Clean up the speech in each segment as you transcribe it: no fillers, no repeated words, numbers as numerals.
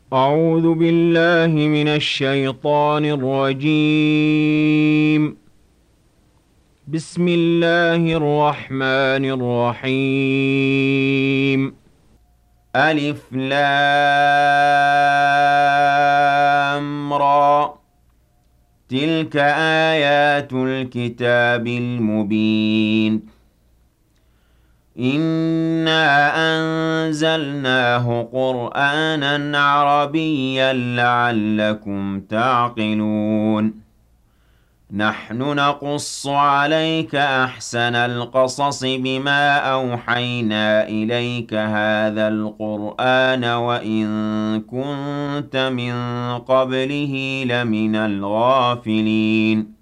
أعوذ بالله من الشيطان الرجيم. بسم الله الرحمن الرحيم. ألف لام را. تلك آيات الكتاب المبين. إنا أنزلناه قرآنا عربيا لعلكم تعقلون. نحن نقص عليك أحسن القصص بما أوحينا إليك هذا القرآن وإن كنت من قبله لمن الغافلين.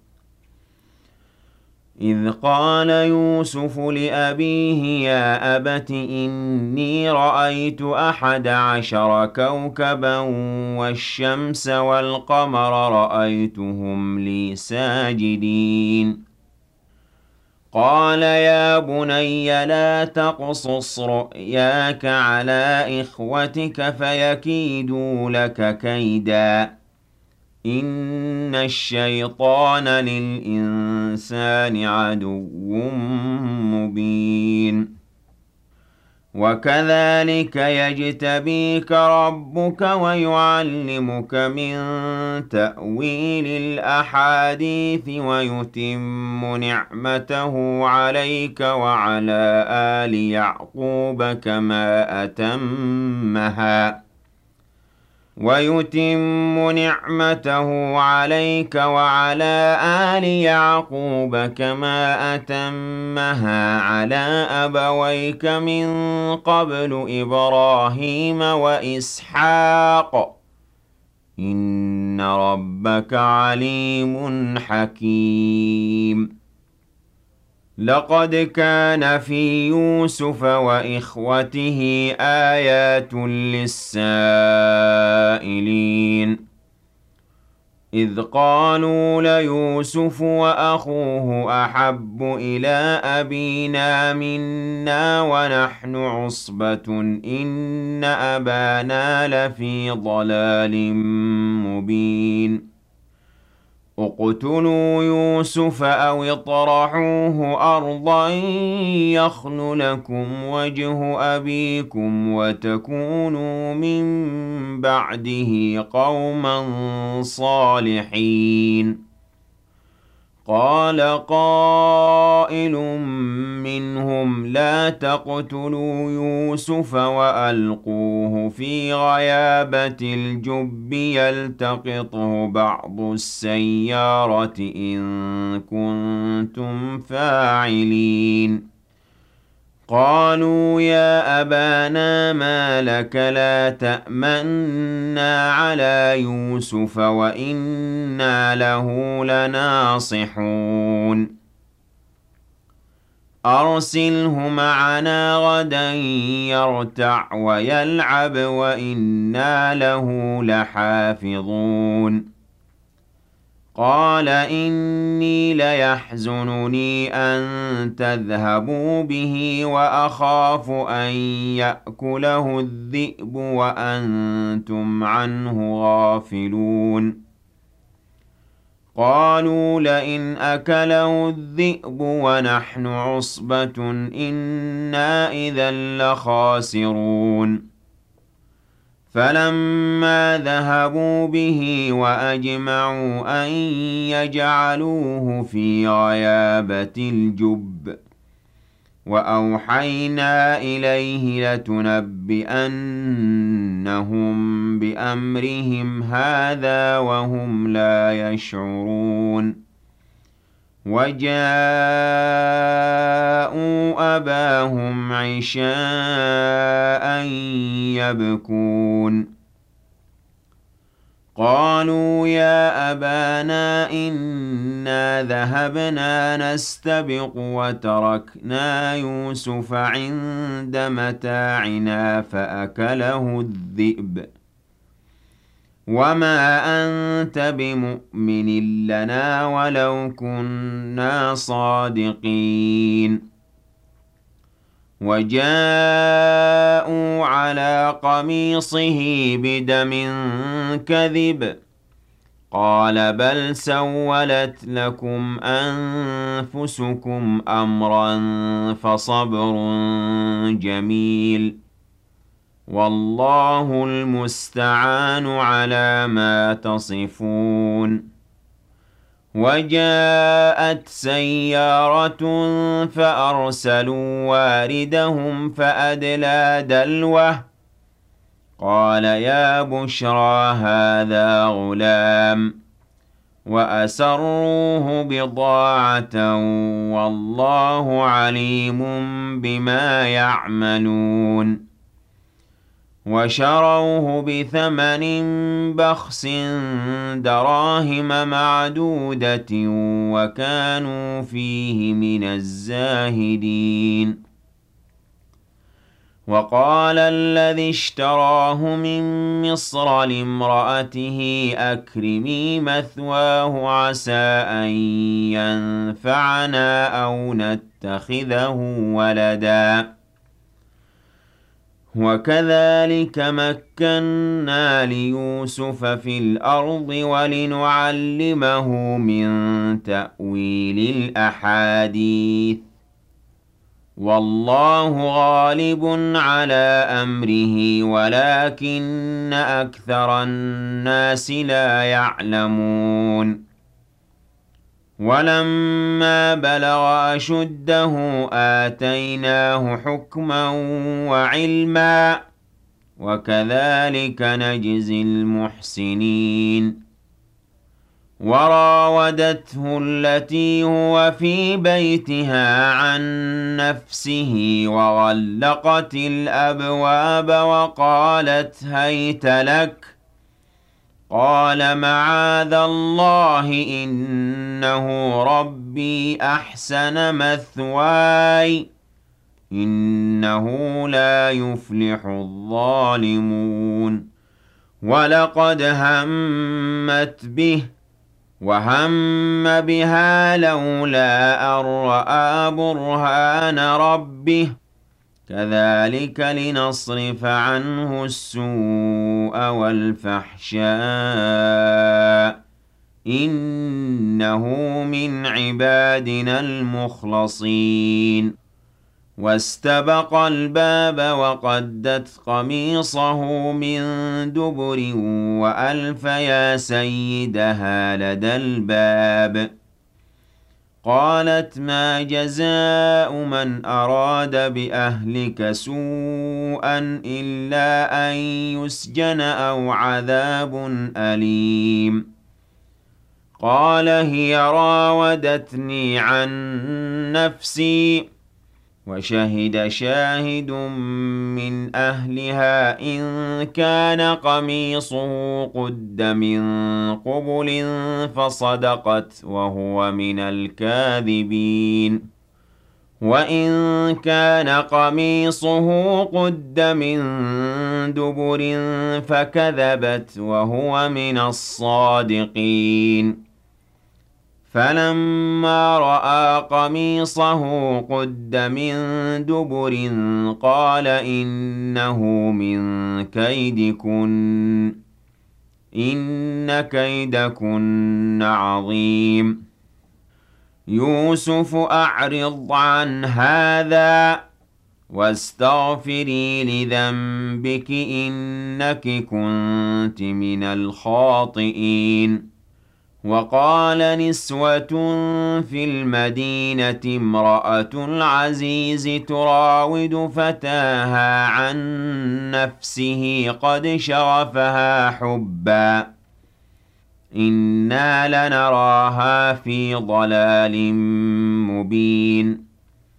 إذ قال يوسف لأبيه يا أبت إني رأيت 11 كوكبا والشمس والقمر رأيتهم لي ساجدين. قال يا بني لا تقصص رؤياك على إخوتك فيكيدوا لك كيدا إن الشيطان للإنسان عدو مبين. وكذلك يجتبيك ربك ويعلمك من تأويل الأحاديث ويتم نعمته عليك وعلى آل يعقوب كما أتمها ويتم نعمته عليك وعلى آل يعقوب كما أتمها على أبويك من قبل إبراهيم وإسحاق إن ربك عليم حكيم. لقد كان في يوسف وإخوته آيات للسائلين إذ قالوا ليوسف وأخوه أحب إلى أبينا منا ونحن عصبة إن أبانا لفي ضلال مبين. اقتلوا يوسف أو اطرحوه أرضا يخل لكم وجه أبيكم وتكونوا من بعده قوما صالحين. قال قائل منهم لا تقتلوا يوسف وألقوه في غيابة الجب يلتقطه بعض السيارة إن كنتم فاعلين. قالوا يا أبانا ما لك لا تأمنا على يوسف وإنا له لناصحون. أرسله معنا غدا يرتع ويلعب وإنا له لحافظون. قال إني ليحزنني أن تذهبوا به وأخاف أن يأكله الذئب وأنتم عنه غافلون. قالوا لئن أكله الذئب ونحن عصبة إنا إذا لخاسرون. فلما ذهبوا به وأجمعوا أن يجعلوه في غيابة الجب وأوحينا إليه لتنبئنهم بأمرهم هذا وهم لا يشعرون. وجاءوا أباهم عشاء يبكون. قالوا يا أبانا إنا ذهبنا نستبق وتركنا يوسف عند متاعنا فأكله الذئب وما أنت بمؤمن لنا ولو كنا صادقين. وجاءوا على قميصه بدم كذب قال بل سولت لكم أنفسكم أمرا فصبر جميل والله المستعان على ما تصفون وجاءت سيارة فأرسلوا واردهم فأدلى دلوه قال يا بشرى هذا غلام وأسروه بضاعة والله عليم بما يعملون وشروه بثمن بخس دراهم معدودة وكانوا فيه من الزاهدين وقال الذي اشتراه من مصر لامرأته أكرمي مثواه عسى أن ينفعنا أو نتخذه ولدا وكذلك مكنا ليوسف في الأرض ولنعلمه من تأويل الأحاديث والله غالب على أمره ولكن أكثر الناس لا يعلمون ولما بلغ أشده آتيناه حكما وعلما وكذلك نجزي المحسنين وراودته التي هو في بيتها عن نفسه وغلقت الأبواب وقالت هيت لك قال معاذ الله إنه ربي أحسن مثواي إنه لا يفلح الظالمون ولقد همت به وهم بها لولا أن رأى برهان ربه كذلك لنصرف عنه السوء والفحشاء إنه من عبادنا المخلصين واستبق الباب وقدت قميصه من دبر وألف يا سيدها لدى الباب قالت ما جزاء من أراد بأهلك سوءا إلا أن يسجن أو عذاب أليم قال هي راودتني عن نفسي وشهد شاهد من أهلها إن كان قميصه قد من قبل فصدقت وهو من الكاذبين وإن كان قميصه قد من دبر فكذبت وهو من الصادقين فلما رأى قميصه قد من دبر قال إنه من كيدكن إن كيدكن عظيم يوسف أعرض عن هذا واستغفري لذنبك إنك كنت من الخاطئين وقال نسوة في المدينة امرأة العزيز تراود فتاها عن نفسه قد شغفها حبا إنا لنراها في ضلال مبين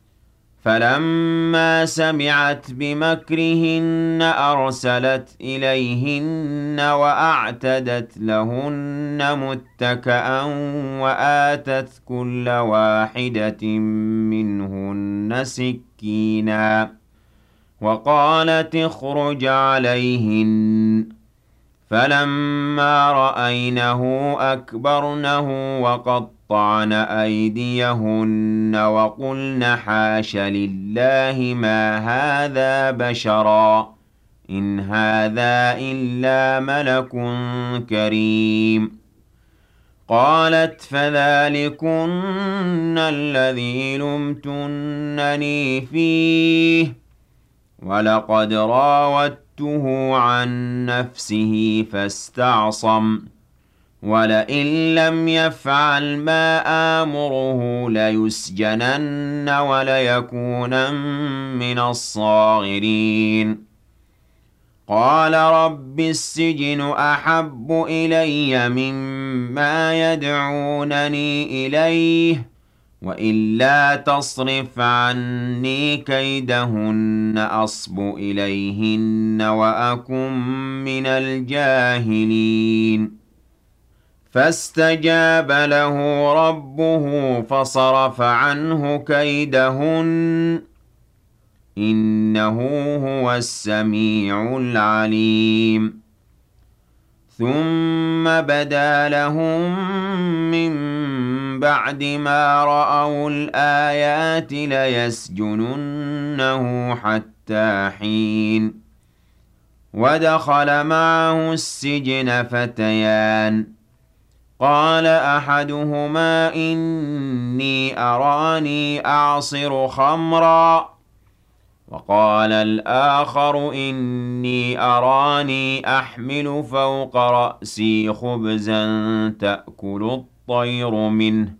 فلما سمعت بمكرهن أرسلت إليهن وأعتدت لهن متكأ وآتت كل واحدة منهن سكينا وقالت اخرج عليهن فلما رأينه أكبرنه وقطعن وقطعن أيديهن وقلن حاش لله ما هذا بشرا إن هذا إلا ملك كريم. قالت فذلكن الذي لمتنني فيه ولقد راودته عن نفسه فاستعصم ولئن لم يفعل ما آمره ليسجنن وليكونن من الصاغرين. قال رب السجن أحب إلي مما يدعونني إليه وإلا تصرف عني كيدهن أصب إليهن وأكن من الجاهلين. فاستجاب له ربه فصرف عنه كيدهن إنه هو السميع العليم. ثم بدا لهم من بعد ما رأوا الآيات ليسجننه حتى حين. ودخل معه السجن فتيان قال أحدهما إني أراني أعصر خمرا وقال الآخر إني أراني أحمل فوق رأسي خبزا تأكل الطير منه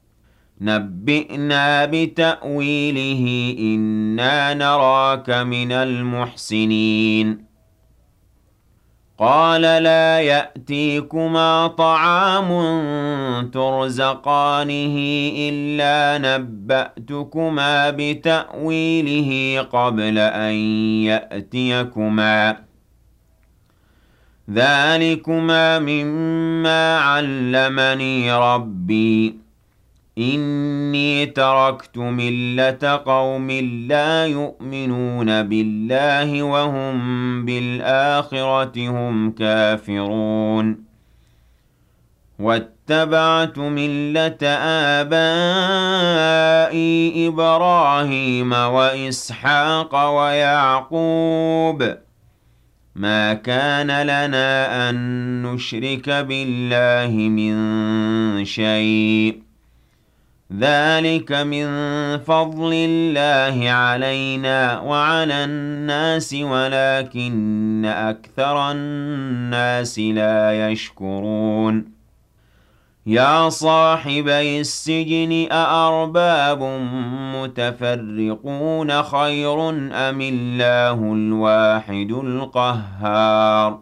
نبئنا بتأويله إنا نراك من المحسنين. قال لا يأتيكما طعام ترزقانه إلا نبأتكما بتأويله قبل أن يأتيكما ذلكما مما علمني ربي إني تركت ملة قوم لا يؤمنون بالله وهم بالآخرة هم كافرون واتبعت ملة آبائي إبراهيم وإسحاق ويعقوب ما كان لنا أن نشرك بالله من شيء ذلك من فضل الله علينا وعلى الناس ولكن أكثر الناس لا يشكرون. يا صاحبي السجن أأرباب متفرقون خير أم الله الواحد القهار.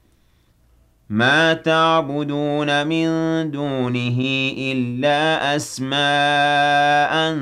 ما تعبدون من دونه إلا أسماء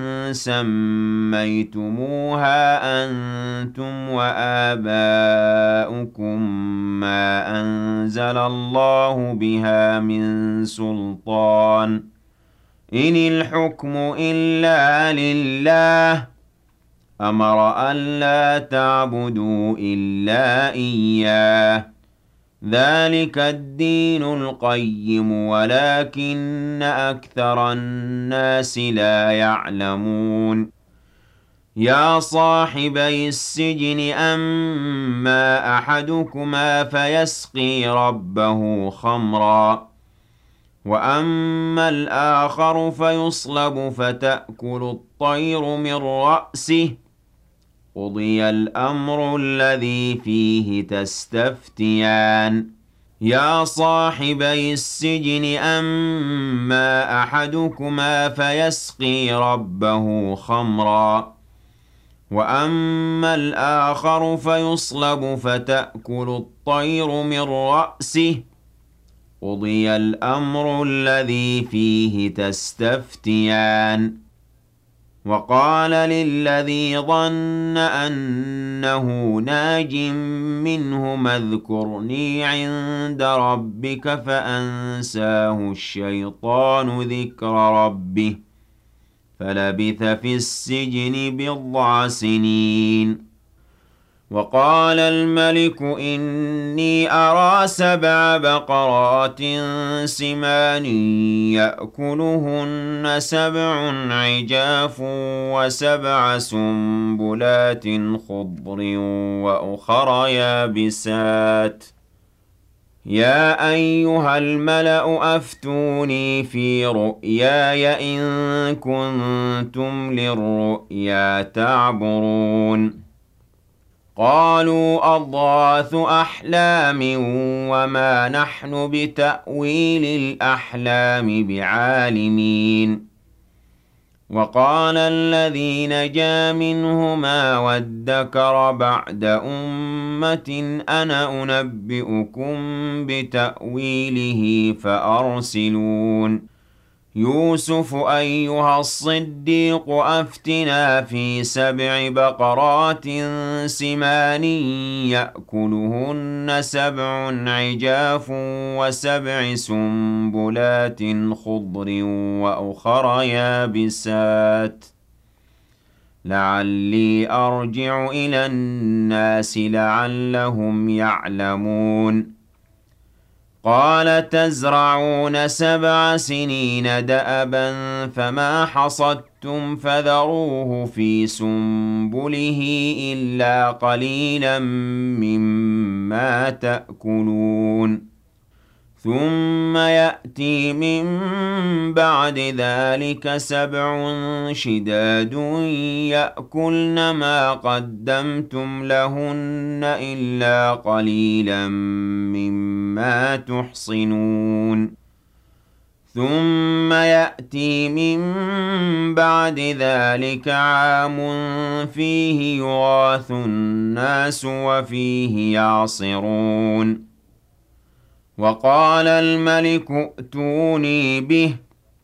سميتموها أنتم وآباؤكم ما أنزل الله بها من سلطان إن الحكم إلا لله أمر ألا تعبدوا إلا إياه ذلك الدين القيم ولكن أكثر الناس لا يعلمون. يا صاحبي السجن أما أحدكما فيسقي ربه خمرا وأما الآخر فيصلب فتأكل الطير من رأسه قضي الأمر الذي فيه تستفتيان. يا صاحبي السجن أما أحدكما فيسقي ربه خمرا وأما الآخر فيصلب فتأكل الطير من رأسه قضي الأمر الذي فيه تستفتيان. وقال للذي ظن أنه ناج منهما اذكرني عند ربك فأنساه الشيطان ذكر ربه فلبث في السجن بضع سنين. وقال الملك إني أرى 7 بقرات سمان يأكلهن 7 عجاف و7 سنبلات خضر وأخر يابسات يا أيها الملأ أفتوني في رؤياي إن كنتم للرؤيا تعبرون قالوا أضغاث أحلام وما نحن بتأويل الأحلام بعالمين وقال الذي نجا منهما وادكر بعد أمة أنا أنبئكم بتأويله فأرسلون يوسف أيها الصديق أفتنا في 7 بقرات سمان يأكلهن 7 عجاف و7 سنبلات خضر وأخر يابسات لعلي أرجع إلى الناس لعلهم يعلمون قال تزرعون 7 سنين دأبا فما حصدتم فذروه في سنبله إلا قليلا مما تأكلون ثم يأتي من بعد ذلك 7 شداد يأكلن ما قدمتم لهن إلا قليلا مما تحصنون ثم يأتي من بعد ذلك عام فيه يغاث الناس وفيه يعصرون وقال الملك ائتوني به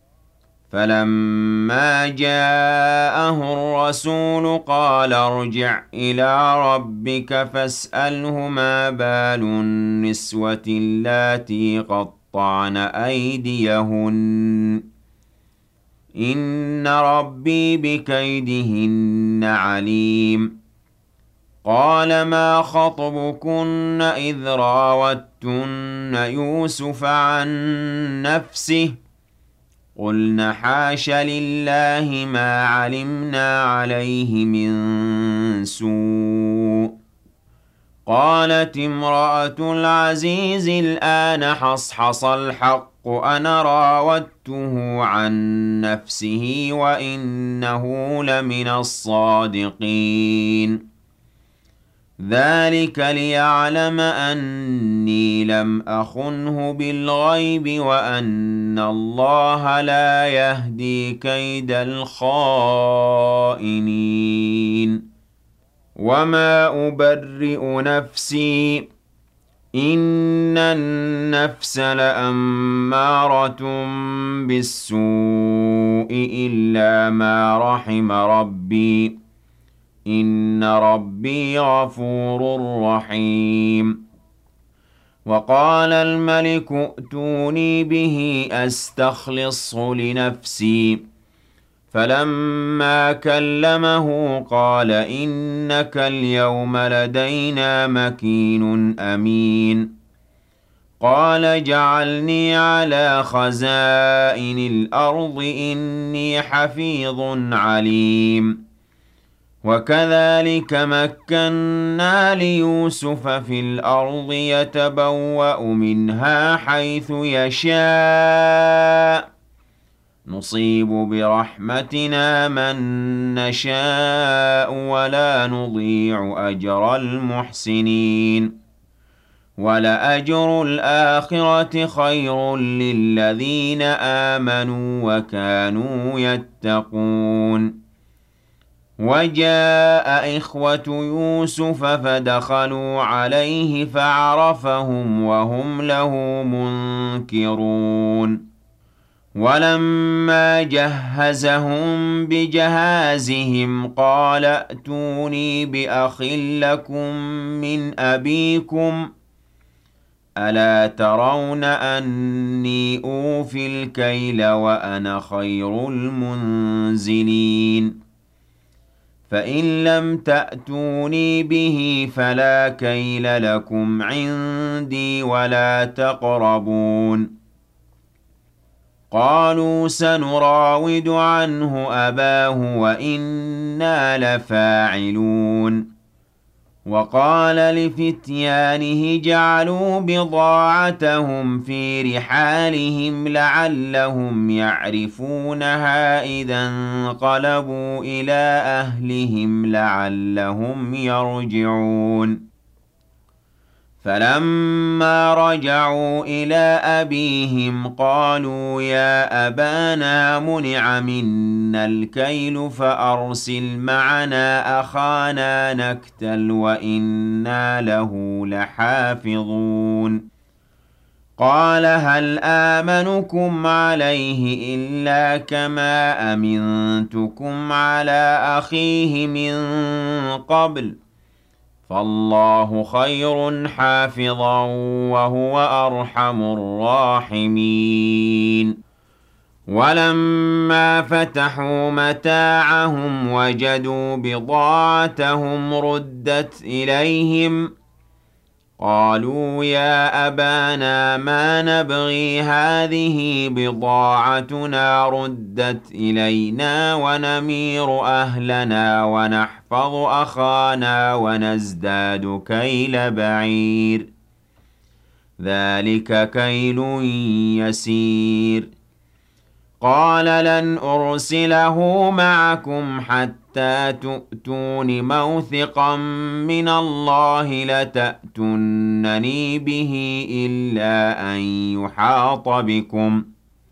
فلما جاءه الرسول قال ارجع إلى ربك فاسأله ما بال النسوة اللاتي قطعن أيديهن إن ربي بكيدهن عليم قال ما خطبكن إذ راوتن يوسف عن نفسه قلن حاش لله ما علمنا عليه من سوء قالت امرأة العزيز الآن حصحص الحق أنا راودته عن نفسه وإنه لمن الصادقين ذلك ليعلم أني لم أخنه بالغيب وأن الله لا يهدي كيد الخائنين وما أبرئ نفسي إن النفس لأمارة بالسوء إلا ما رحم ربي إن ربي غفور رحيم وقال الملك ائتوني به أستخلصه لنفسي فلما كلمه قال إنك اليوم لدينا مكين أمين قال جعلني على خزائن الأرض إني حفيظ عليم وكذلك مكنا ليوسف في الأرض يتبوأ منها حيث يشاء نصيب برحمتنا من نشاء ولا نضيع أجر المحسنين ولأجر الآخرة خير للذين آمنوا وكانوا يتقون وجاء إخوة يوسف فدخلوا عليه فعرفهم وهم له منكرون ولما جهزهم بجهازهم قال ائتوني بأخ لكم من أبيكم ألا ترون أني أوفي الكيل وأنا خير المنزلين فإن لم تأتوني به فلا كيل لكم عندي ولا تقربون. قالوا سنراود عنه أباه وإنا لفاعلون. وقال لفتيانه جعلوا بضاعتهم في رحالهم لعلهم يعرفونها إذا انقلبوا إلى أهلهم لعلهم يرجعون. فلما رجعوا إلى أبيهم قالوا يا أبانا منع منا الكيل فأرسل معنا أخانا نكتل وإنا له لحافظون. قال هل آمنكم عليه إلا كما أمنتكم على أخيه من قبل فالله خير حافظا وهو أرحم الراحمين. ولما فتحوا متاعهم وجدوا بضاعتهم ردت إليهم قالوا يا أبانا ما نبغي هذه بضاعتنا ردت إلينا ونمير أهلنا ونحفظ أخانا ونزداد كيل بعير ذلك كيل يسير. قال لن أرسله معكم حتى تؤتون موثقا من الله لتأتونني به إلا أن يحاط بكم.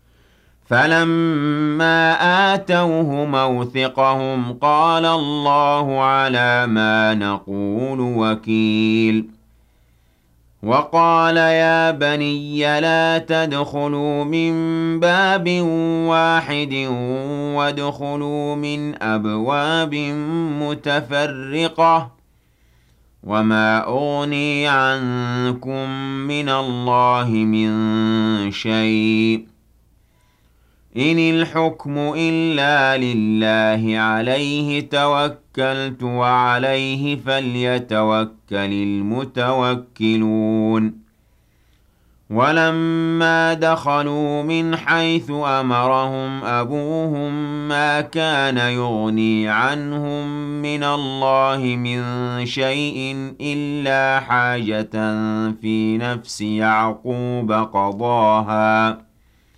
فلما آتوه موثقهم قال الله على ما نقول وكيل. وقال يا بني لا تدخلوا من باب واحد وادخلوا من أبواب متفرقة وما أغني عنكم من الله من شيء إن الحكم إلا لله عليه توكلت وعليه فليتوكل المتوكلون. ولما دخلوا من حيث أمرهم أبوهم ما كان يغني عنهم من الله من شيء إلا حاجة في نفس يعقوب قضاها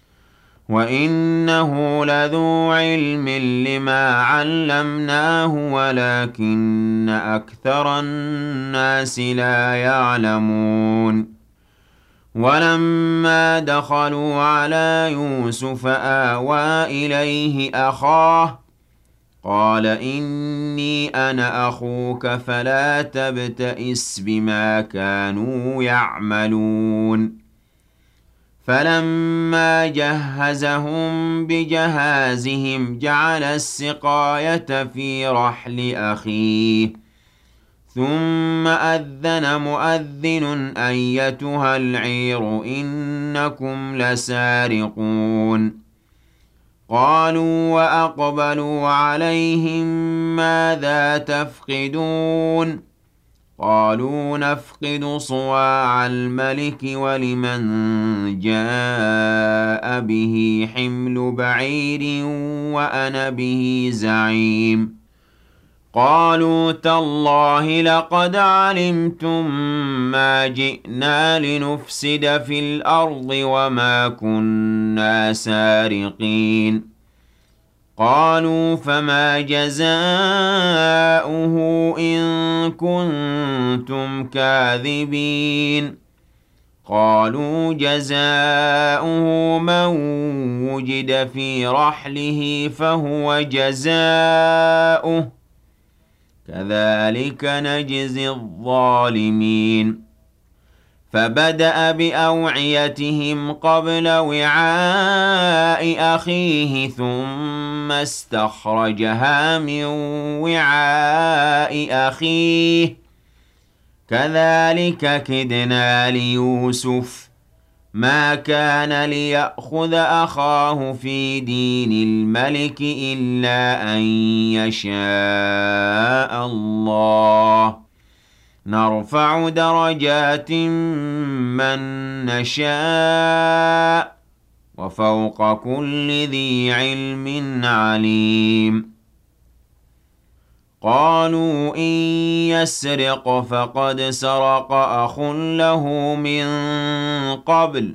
وإنه لذو علم لما علمناه ولكن أكثر الناس لا يعلمون. ولما دخلوا على يوسف آوى إليه أخاه قال إني أنا أخوك فلا تبتئس بما كانوا يعملون. فلما جهزهم بجهازهم جعل السقاية في رحل أخيه ثم أذن مؤذن أيتها العير إنكم لسارقون. قالوا وأقبلوا عليهم ماذا تفقدون قالوا نفقد صواع الملك ولمن جاء به حمل بعير وأنا به زعيم. قالوا تالله لقد علمتم ما جئنا لنفسد في الأرض وما كنا سارقين. قالوا فما جزاؤه إن كنتم كاذبين. قالوا جزاؤه من وجد في رحله فهو جزاؤه كذلك نجزي الظالمين. فبدأ بأوعيتهم قبل وعاء أخيه ثم استخرجها من وعاء أخيه كذلك كدنا ليوسف ما كان ليأخذ أخاه في دين الملك إلا أن يشاء الله نرفع درجات من نشاء وفوق كل ذي علم عليم قالوا إن يسرق فقد سرق أخ له من قبل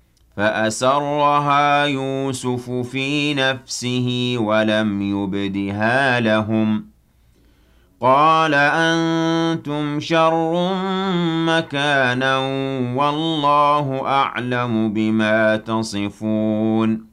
فأسرها يوسف في نفسه ولم يبدها لهم قال أنتم شر مكانا والله أعلم بما تصفون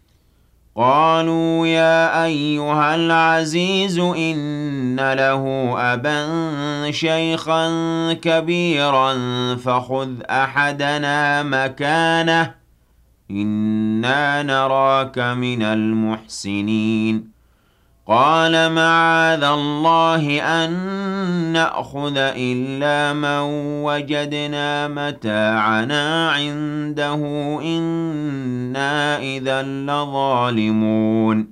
قالوا يا أيها العزيز إن له أبا شيخا كبيرا فخذ أحدنا مكانه إنا نراك من المحسنين قال معاذ الله أن نأخذ إلا من وجدنا متاعنا عنده إنا إذا لظالمون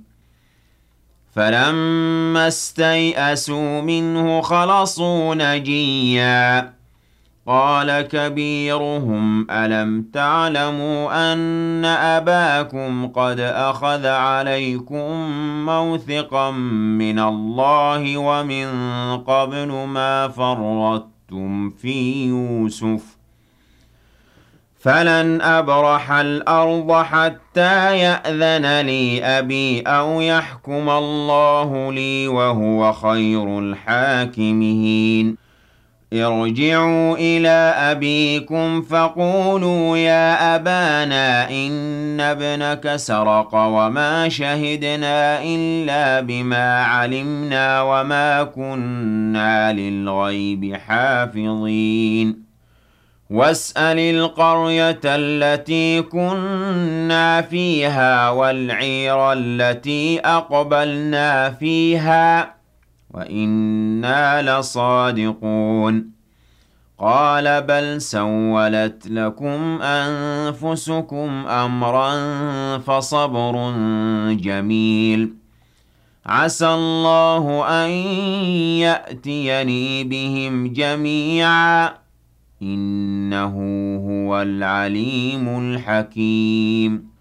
فلما استيئسوا منه خلصوا نجيا قال كبيرهم ألم تعلموا أن أباكم قد أخذ عليكم موثقا من الله ومن قبل ما فرطتم في يوسف فلن أبرح الأرض حتى يأذن لي أبي أو يحكم الله لي وهو خير الحاكمين ارجعوا إلى أبيكم فقولوا يا أبانا إن ابنك سرق وما شهدنا إلا بما علمنا وما كنا للغيب حافظين واسأل القرية التي كنا فيها والعير التي أقبلنا فيها وإنا لصادقون قال بل سولت لكم أنفسكم أمرا فصبر جميل عسى الله أن يأتيني بهم جميعا إنه هو العليم الحكيم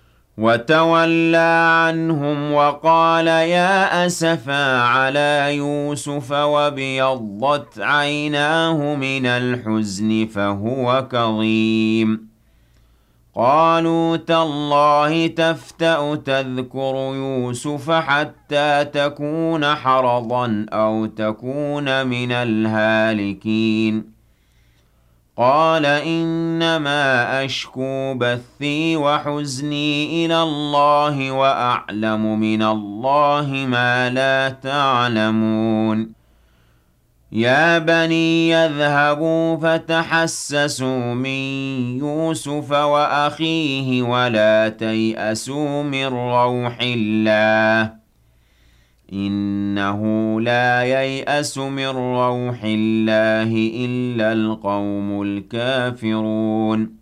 وتولى عنهم وقال يا أسفا على يوسف وابيضت عيناه من الحزن فهو كظيم قالوا تالله تفتأ تذكر يوسف حتى تكون حرضا أو تكون من الهالكين قال إنما أشكو بثي وحزني إلى الله وأعلم من الله ما لا تعلمون يا بني يذهبوا فتحسسوا من يوسف وأخيه ولا تيأسوا من روح الله إنه لا ييأس من روح الله إلا القوم الكافرون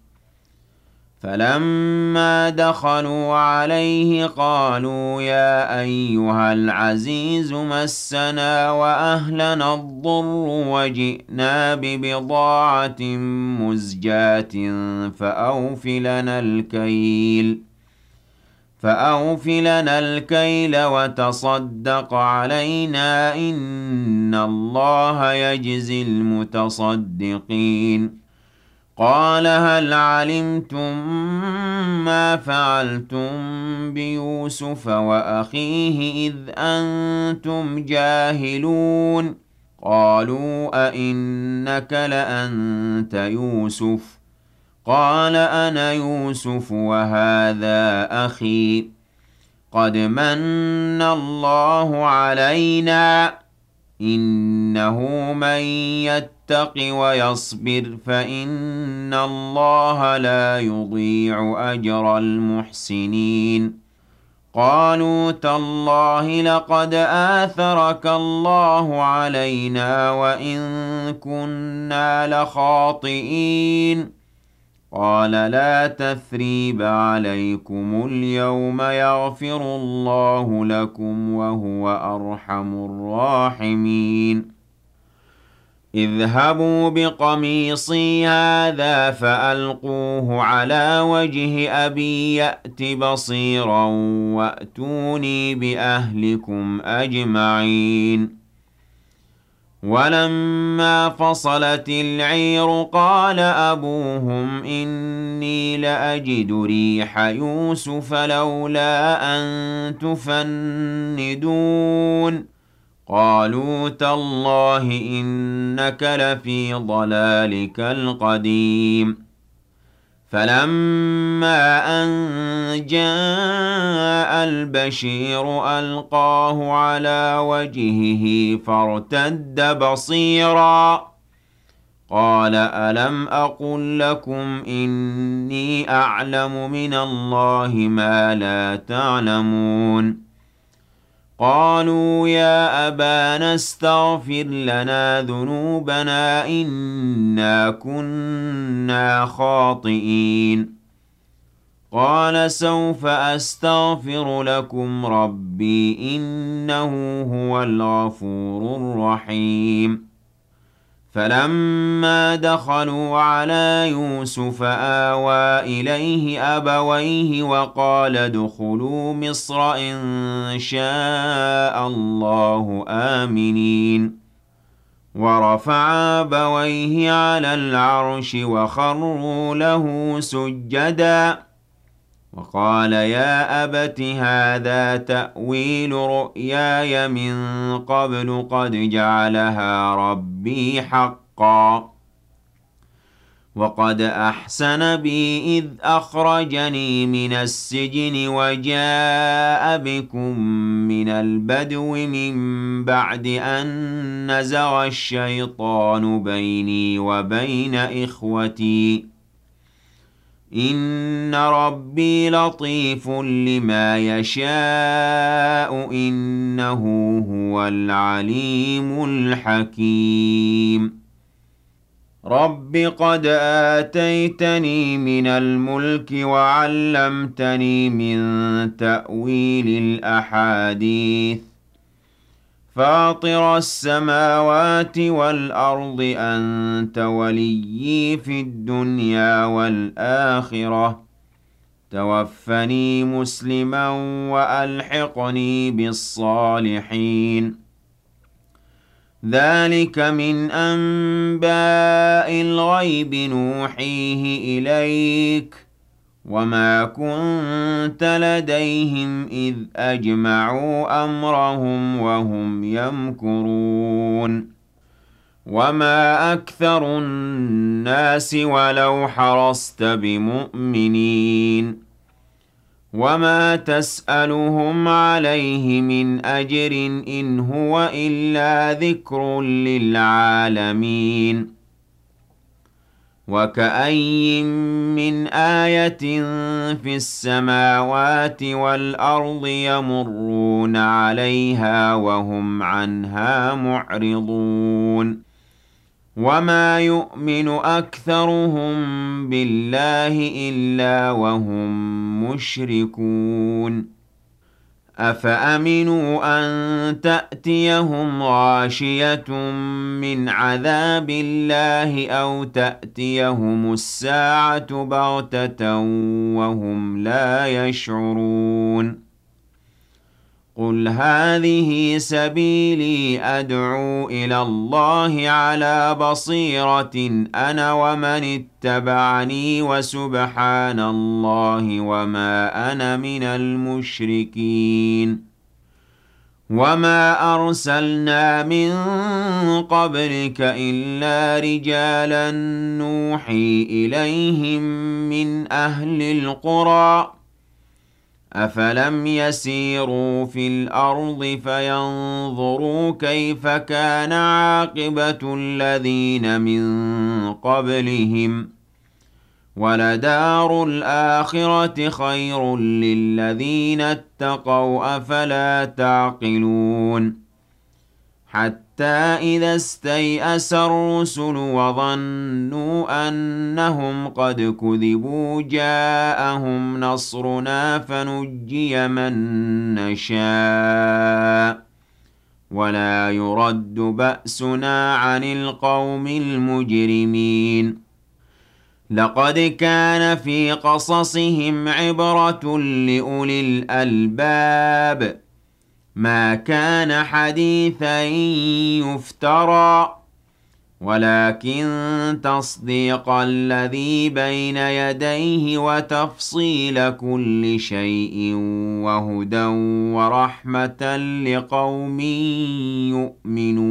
فلما دخلوا عليه قالوا يا أيها العزيز مسنا وأهلنا الضر وجئنا ببضاعة مزجاة فأوف لنا الكيل وتصدق علينا إن الله يجزي المتصدقين قال هل علمتم ما فعلتم بيوسف وأخيه إذ أنتم جاهلون قالوا أئنك لأنت يوسف قال أنا يوسف وهذا أخي قد من الله علينا إنه من يتق ويصبر فإن الله لا يضيع أجر المحسنين قالوا تالله لقد آثرك الله علينا وإن كنا لخاطئين قال لا تثريب عليكم اليوم يغفر الله لكم وهو أرحم الراحمين اذهبوا بقميصي هذا فألقوه على وجه أبي يأت بصيرا وأتوني بأهلكم أجمعين ولما فصلت العير قال أبوهم إني لأجد ريح يوسف لولا أن تفندون قالوا تالله إنك لفي ضلالك القديم فلما أن جاء البشير ألقاه على وجهه فارتد بصيرا قال ألم أقل لكم إني أعلم من الله ما لا تعلمون قالوا يا أبانا استغفر لنا ذنوبنا إنا كنا خاطئين قال سوف أستغفر لكم ربي إنه هو الغفور الرحيم فلما دخلوا على يوسف آوى إليه أبويه وقال ادخلوا مصر إن شاء الله آمنين ورفع أبويه على العرش وخروا له سجدا وقال يا أبت هذا تأويل رؤياي من قبل قد جعلها ربي حقا وقد أحسن بي إذ أخرجني من السجن وجاء بكم من البدو من بعد أن نزغ الشيطان بيني وبين إخوتي إن ربي لطيف لما يشاء إنه هو العليم الحكيم رب قد آتيتني من الملك وعلمتني من تأويل الأحاديث فاطر السماوات والأرض أنت وليي في الدنيا والآخرة توفني مسلما وألحقني بالصالحين ذلك من أنباء الغيب نوحيه إليك وما كنت لديهم إذ أجمعوا أمرهم وهم يمكرون وما أكثر الناس ولو حرصت بمؤمنين وما تسألهم عليه من أجر إن هو إلا ذكر للعالمين وكأين من آية في السماوات والأرض يمرون عليها وهم عنها معرضون وما يؤمن أكثرهم بالله إلا وهم مشركون أفأمنوا أن تأتيهم غاشية من عذاب الله أو تأتيهم الساعة بغتة وهم لا يشعرون قل هذه سبيلي أدعو إلى الله على بصيرة أنا ومن اتبعني وسبحان الله وما أنا من المشركين وما أرسلنا من قبلك إلا رجالا نوحي إليهم من أهل القرى أفلم يسيروا في الأرض فينظروا كيف كان عاقبة الذين من قبلهم ولدار الآخرة خير للذين اتقوا أفلا تعقلون حتى إذا استيأس الرسل وظنوا أنهم قد كذبوا جاءهم نصرنا فنجي من نشاء ولا يرد بأسنا عن القوم المجرمين. لقد كان في قصصهم عبرة لأولي الألباب ما كان حديثا يفترى ولكن تصديق الذي بين يديه وتفصيل كل شيء وهدى ورحمة لقوم يؤمنون.